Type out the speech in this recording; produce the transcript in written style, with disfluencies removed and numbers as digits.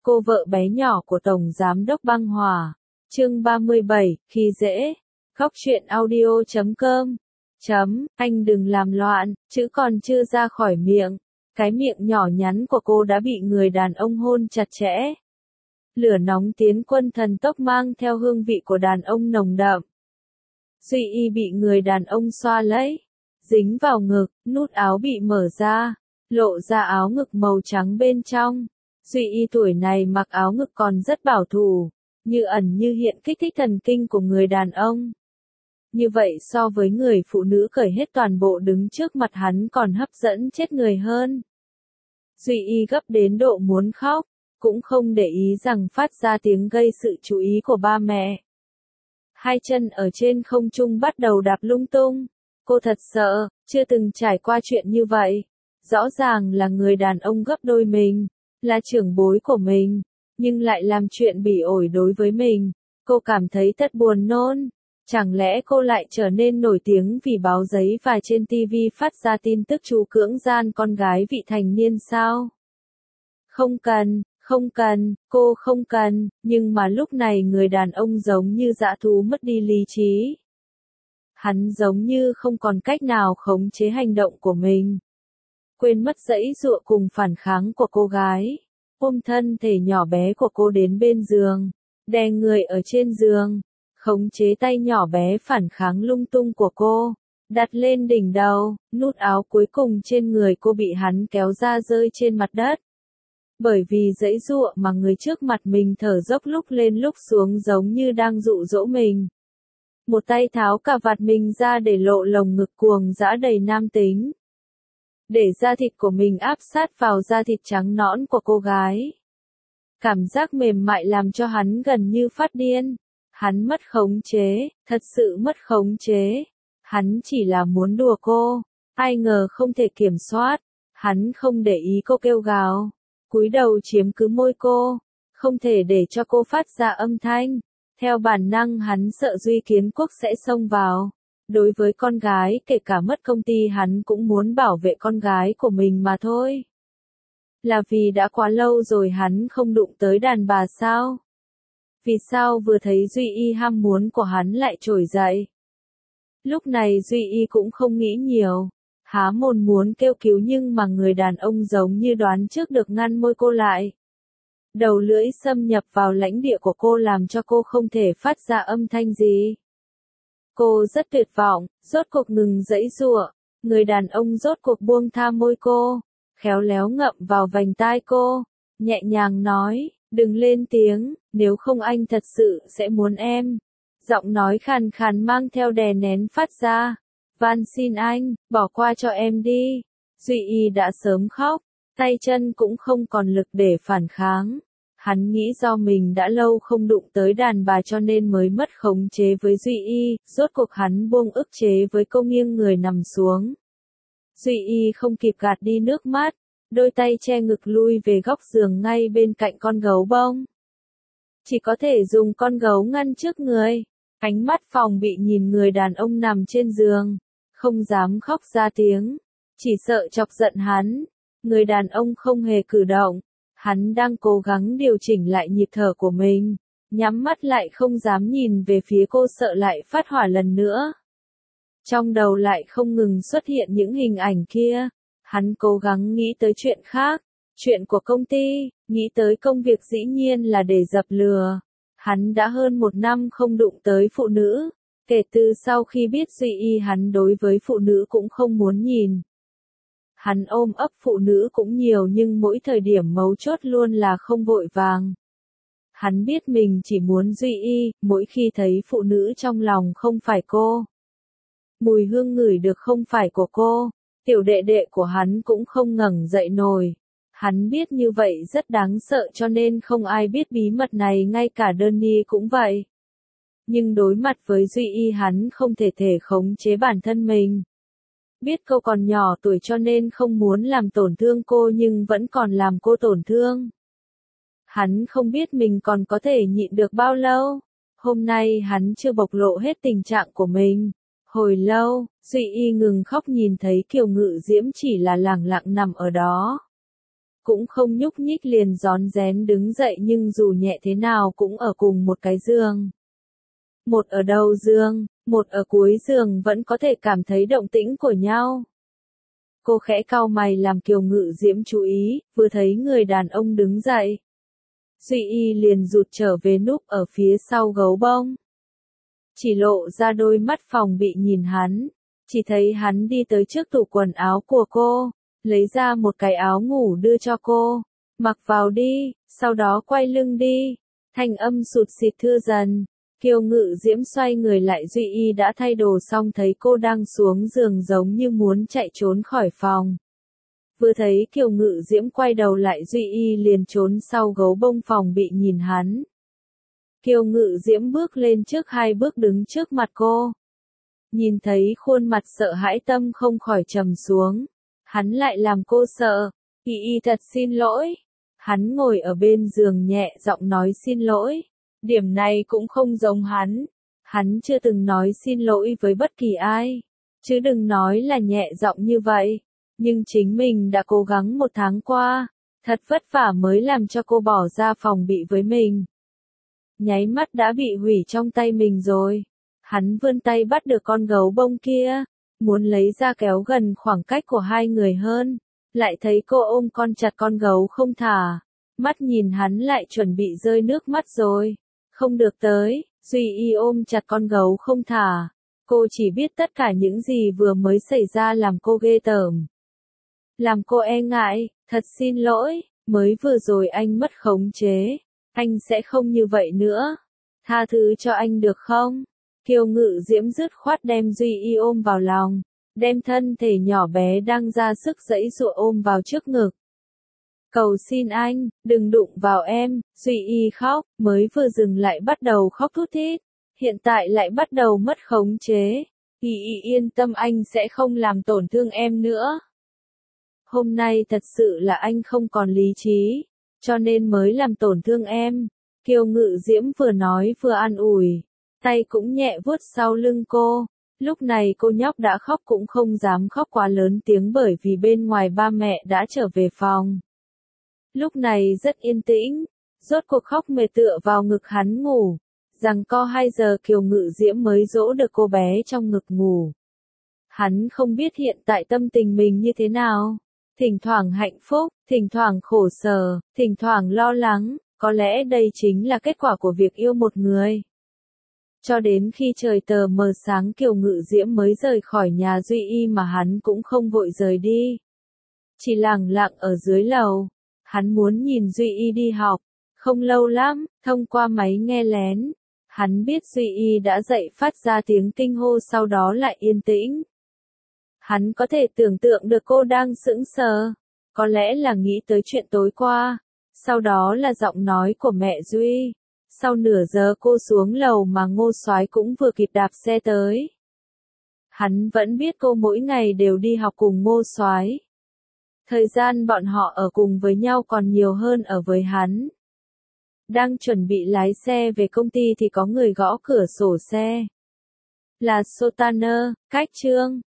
cô vợ bé nhỏ của Tổng Giám đốc Băng Hòa. Chương 37, khi dễ. Góc truyện audio.com. Anh đừng làm loạn, chữ còn chưa ra khỏi miệng. Cái miệng nhỏ nhắn của cô đã bị người đàn ông hôn chặt chẽ. Lửa nóng tiến quân thần tốc mang theo hương vị của đàn ông nồng đậm. Duy Y bị người đàn ông xoa lấy, dính vào ngực, nút áo bị mở ra, lộ ra áo ngực màu trắng bên trong. Duy Y tuổi này mặc áo ngực còn rất bảo thủ, như ẩn như hiện kích thích thần kinh của người đàn ông. Như vậy so với người phụ nữ cởi hết toàn bộ đứng trước mặt hắn còn hấp dẫn chết người hơn. Duy Y gấp đến độ muốn khóc, cũng không để ý rằng phát ra tiếng gây sự chú ý của ba mẹ. Hai chân ở trên không trung bắt đầu đạp lung tung. Cô thật sợ, chưa từng trải qua chuyện như vậy. Rõ ràng là người đàn ông gấp đôi mình, là trưởng bối của mình, nhưng lại làm chuyện bỉ ổi đối với mình. Cô cảm thấy thật buồn nôn. Chẳng lẽ cô lại trở nên nổi tiếng vì báo giấy và trên TV phát ra tin tức chú cưỡng gian con gái vị thành niên sao? Không cần, cô không cần, nhưng mà lúc này người đàn ông giống như dã thú mất đi lý trí. Hắn giống như không còn cách nào khống chế hành động của mình. Quên mất giãy giụa cùng phản kháng của cô gái. Ôm thân thể nhỏ bé của cô đến bên giường, đè người ở trên giường, khống chế tay nhỏ bé phản kháng lung tung của cô, đặt lên đỉnh đầu, nút áo cuối cùng trên người cô bị hắn kéo ra rơi trên mặt đất. Bởi vì giãy giụa mà người trước mặt mình thở dốc lúc lên lúc xuống giống như đang dụ dỗ mình. Một tay tháo cà vạt mình ra để lộ lồng ngực cuồng dã đầy nam tính. Để da thịt của mình áp sát vào da thịt trắng nõn của cô gái. Cảm giác mềm mại làm cho hắn gần như phát điên. Hắn mất khống chế, thật sự mất khống chế. Hắn chỉ là muốn đùa cô, ai ngờ không thể kiểm soát. Hắn không để ý cô kêu gào, cúi đầu chiếm cứ môi cô, không thể để cho cô phát ra âm thanh. Theo bản năng hắn sợ Duy Kiến Quốc sẽ xông vào. Đối với con gái kể cả mất công ty hắn cũng muốn bảo vệ con gái của mình mà thôi. Là vì đã quá lâu rồi hắn không đụng tới đàn bà sao? Vì sao vừa thấy Duy Y ham muốn của hắn lại trỗi dậy? Lúc này Duy Y cũng không nghĩ nhiều. Há mồm muốn kêu cứu nhưng mà người đàn ông giống như đoán trước được ngăn môi cô lại. Đầu lưỡi xâm nhập vào lãnh địa của cô làm cho cô không thể phát ra âm thanh gì. Cô rất tuyệt vọng, rốt cuộc ngừng giãy giụa. Người đàn ông rốt cuộc buông tha môi cô, khéo léo ngậm vào vành tai cô, nhẹ nhàng nói, đừng lên tiếng, nếu không anh thật sự sẽ muốn em. Giọng nói khàn khàn mang theo đè nén phát ra. Van xin anh, bỏ qua cho em đi. Duy Y đã sớm khóc, tay chân cũng không còn lực để phản kháng. Hắn nghĩ do mình đã lâu không đụng tới đàn bà cho nên mới mất khống chế với Duy Y, rốt cuộc hắn buông ức chế với cô nghiêng người nằm xuống. Duy Y không kịp gạt đi nước mắt, đôi tay che ngực lui về góc giường ngay bên cạnh con gấu bông. Chỉ có thể dùng con gấu ngăn trước người, ánh mắt phòng bị nhìn người đàn ông nằm trên giường, không dám khóc ra tiếng, chỉ sợ chọc giận hắn. Người đàn ông không hề cử động. Hắn đang cố gắng điều chỉnh lại nhịp thở của mình, nhắm mắt lại không dám nhìn về phía cô sợ lại phát hỏa lần nữa. Trong đầu lại không ngừng xuất hiện những hình ảnh kia, hắn cố gắng nghĩ tới chuyện khác, chuyện của công ty, nghĩ tới công việc dĩ nhiên là để dập lửa. Hắn đã hơn 1 năm không đụng tới phụ nữ, kể từ sau khi biết Duy Y hắn đối với phụ nữ cũng không muốn nhìn. Hắn ôm ấp phụ nữ cũng nhiều nhưng mỗi thời điểm mấu chốt luôn là không vội vàng. Hắn biết mình chỉ muốn Duy Y, mỗi khi thấy phụ nữ trong lòng không phải cô. Mùi hương ngửi được không phải của cô, tiểu đệ đệ của hắn cũng không ngẩng dậy nổi. Hắn biết như vậy rất đáng sợ cho nên không ai biết bí mật này ngay cả Đơn cũng vậy. Nhưng đối mặt với Duy Y hắn không thể khống chế bản thân mình. Biết cô còn nhỏ tuổi cho nên không muốn làm tổn thương cô nhưng vẫn còn làm cô tổn thương. Hắn không biết mình còn có thể nhịn được bao lâu. Hôm nay hắn chưa bộc lộ hết tình trạng của mình. Hồi lâu, Duy Y ngừng khóc nhìn thấy Kiều Ngự Diễm chỉ là lẳng lặng nằm ở đó. cũng không nhúc nhích liền rón rén đứng dậy nhưng dù nhẹ thế nào cũng ở cùng một cái giường. Một ở đầu giường, một ở cuối giường vẫn có thể cảm thấy động tĩnh của nhau. Cô khẽ cau mày làm Kiều Ngự Diễm chú ý, vừa thấy người đàn ông đứng dậy. Duy Y liền rụt trở về núp ở phía sau gấu bông. Chỉ lộ ra đôi mắt phòng bị nhìn hắn, chỉ thấy hắn đi tới trước tủ quần áo của cô, lấy ra một cái áo ngủ đưa cho cô, mặc vào đi, sau đó quay lưng đi, thanh âm sụt sịt thưa dần. Kiều Ngự Diễm xoay người lại Duy Y đã thay đồ xong thấy cô đang xuống giường giống như muốn chạy trốn khỏi phòng. Vừa thấy Kiều Ngự Diễm quay đầu lại Duy Y liền trốn sau gấu bông phòng bị nhìn hắn. Kiều Ngự Diễm bước lên trước 2 bước đứng trước mặt cô. Nhìn thấy khuôn mặt sợ hãi tâm không khỏi trầm xuống. Hắn lại làm cô sợ. Y thật xin lỗi. Hắn ngồi ở bên giường nhẹ giọng nói xin lỗi. Điểm này cũng không giống hắn. Hắn chưa từng nói xin lỗi với bất kỳ ai. Chứ đừng nói là nhẹ giọng như vậy. Nhưng chính mình đã cố gắng 1 tháng qua. Thật vất vả mới làm cho cô bỏ ra phòng bị với mình. Nháy mắt đã bị hủy trong tay mình rồi. Hắn vươn tay bắt được con gấu bông kia. Muốn lấy ra kéo gần khoảng cách của 2 người hơn. Lại thấy cô ôm chặt con gấu không thả. Mắt nhìn hắn lại chuẩn bị rơi nước mắt rồi. Không được tới, Duy Y ôm chặt con gấu không thả. Cô chỉ biết tất cả những gì vừa mới xảy ra làm cô ghê tởm. Làm cô e ngại, thật xin lỗi, mới vừa rồi anh mất khống chế. Anh sẽ không như vậy nữa. Tha thứ cho anh được không? Kiều Ngự Diễm dứt khoát đem Duy Y ôm vào lòng. Đem thân thể nhỏ bé đang ra sức giãy giụa ôm vào trước ngực. Cầu xin anh, đừng đụng vào em, Duy Y khóc, mới vừa dừng lại bắt đầu khóc thút thít, hiện tại lại bắt đầu mất khống chế. Y yên tâm anh sẽ không làm tổn thương em nữa. Hôm nay thật sự là anh không còn lý trí, cho nên mới làm tổn thương em. Kiều Ngự Diễm vừa nói vừa an ủi, tay cũng nhẹ vuốt sau lưng cô. Lúc này cô nhóc đã khóc cũng không dám khóc quá lớn tiếng bởi vì bên ngoài ba mẹ đã trở về phòng. Lúc này rất yên tĩnh, rốt cuộc khóc mệt tựa vào ngực hắn ngủ. Giằng co 2 giờ Kiều Ngự Diễm mới dỗ được cô bé trong ngực ngủ. Hắn không biết hiện tại tâm tình mình như thế nào. Thỉnh thoảng hạnh phúc, thỉnh thoảng khổ sở, thỉnh thoảng lo lắng, có lẽ đây chính là kết quả của việc yêu một người. Cho đến khi trời tờ mờ sáng Kiều Ngự Diễm mới rời khỏi nhà Duy Y mà hắn cũng không vội rời đi. Chỉ lẳng lặng ở dưới lầu. Hắn muốn nhìn Duy Y đi học. Không lâu lắm, thông qua máy nghe lén. Hắn biết Duy Y đã dậy phát ra tiếng kinh hô sau đó lại yên tĩnh. Hắn có thể tưởng tượng được cô đang sững sờ. Có lẽ là nghĩ tới chuyện tối qua. Sau đó là giọng nói của mẹ Duy. Sau nửa giờ cô xuống lầu mà Ngô Soái cũng vừa kịp đạp xe tới. Hắn vẫn biết cô mỗi ngày đều đi học cùng Ngô Soái. Thời gian bọn họ ở cùng với nhau còn nhiều hơn ở với hắn. Đang chuẩn bị lái xe về công ty thì có người gõ cửa sổ xe. Là Sotaner, Cách Trương.